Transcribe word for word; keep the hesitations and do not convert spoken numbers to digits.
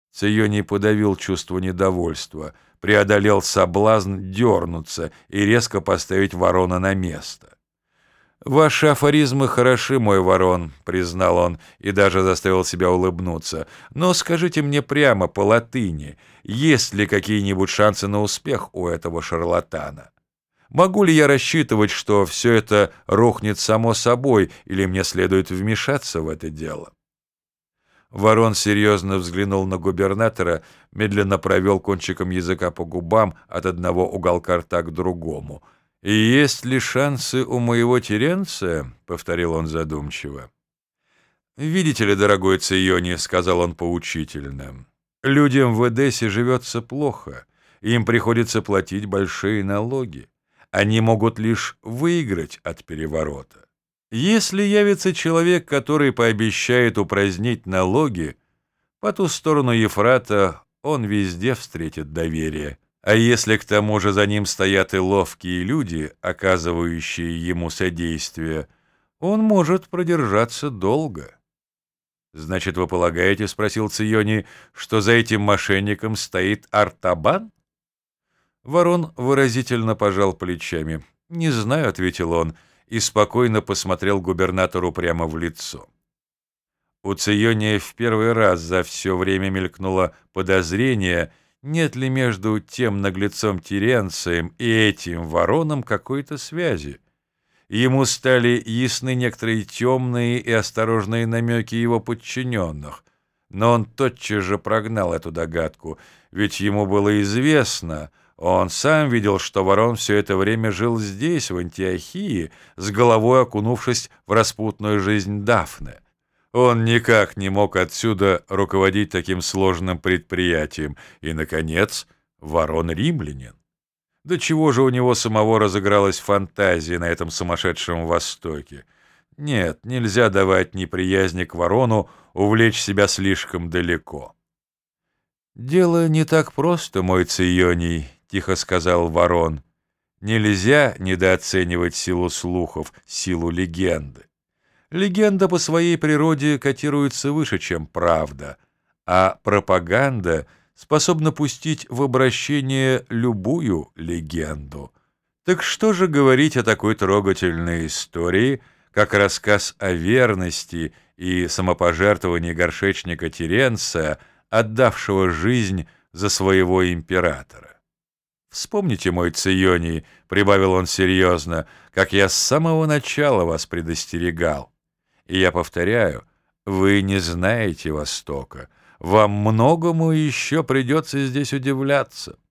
Ционий подавил чувство недовольства, преодолел соблазн дернуться и резко поставить Ворона на место. «Ваши афоризмы хороши, мой Ворон», — признал он и даже заставил себя улыбнуться. «Но скажите мне прямо по латыни, есть ли какие-нибудь шансы на успех у этого шарлатана? Могу ли я рассчитывать, что все это рухнет само собой, или мне следует вмешаться в это дело?» Ворон серьезно взглянул на губернатора, медленно провел кончиком языка по губам от одного уголка рта к другому. «И есть ли шансы у моего Теренция?» — повторил он задумчиво. «Видите ли, дорогой Ционий, — сказал он поучительно, — людям в Эдессе живется плохо, им приходится платить большие налоги. Они могут лишь выиграть от переворота. Если явится человек, который пообещает упразднить налоги, по ту сторону Ефрата он везде встретит доверие. А если к тому же за ним стоят и ловкие люди, оказывающие ему содействие, он может продержаться долго». «Значит, вы полагаете, — спросил Ционий, — что за этим мошенником стоит Артабан?» Ворон выразительно пожал плечами. «Не знаю, — ответил он, и спокойно посмотрел губернатору прямо в лицо». У Циония в первый раз за все время мелькнуло подозрение, нет ли между тем наглецом Теренцием и этим Вороном какой-то связи. Ему стали ясны некоторые темные и осторожные намеки его подчиненных, но он тотчас же прогнал эту догадку, ведь ему было известно, он сам видел, что Ворон все это время жил здесь, в Антиохии, с головой окунувшись в распутную жизнь Дафны. Он никак не мог отсюда руководить таким сложным предприятием. И, наконец, Ворон римлянин. До чего же у него самого разыгралась фантазия на этом сумасшедшем Востоке? Нет, нельзя давать неприязни к Ворону увлечь себя слишком далеко. «Дело не так просто, мой Ционий», — тихо сказал Ворон. «Нельзя недооценивать силу слухов, силу легенды. Легенда по своей природе котируется выше, чем правда, а пропаганда способна пустить в обращение любую легенду. Так что же говорить о такой трогательной истории, как рассказ о верности и самопожертвовании горшечника Теренция, отдавшего жизнь за своего императора? Вспомните, мой Ционий, — прибавил он серьезно, — как я с самого начала вас предостерегал. И я повторяю, вы не знаете Востока, вам многому еще придется здесь удивляться.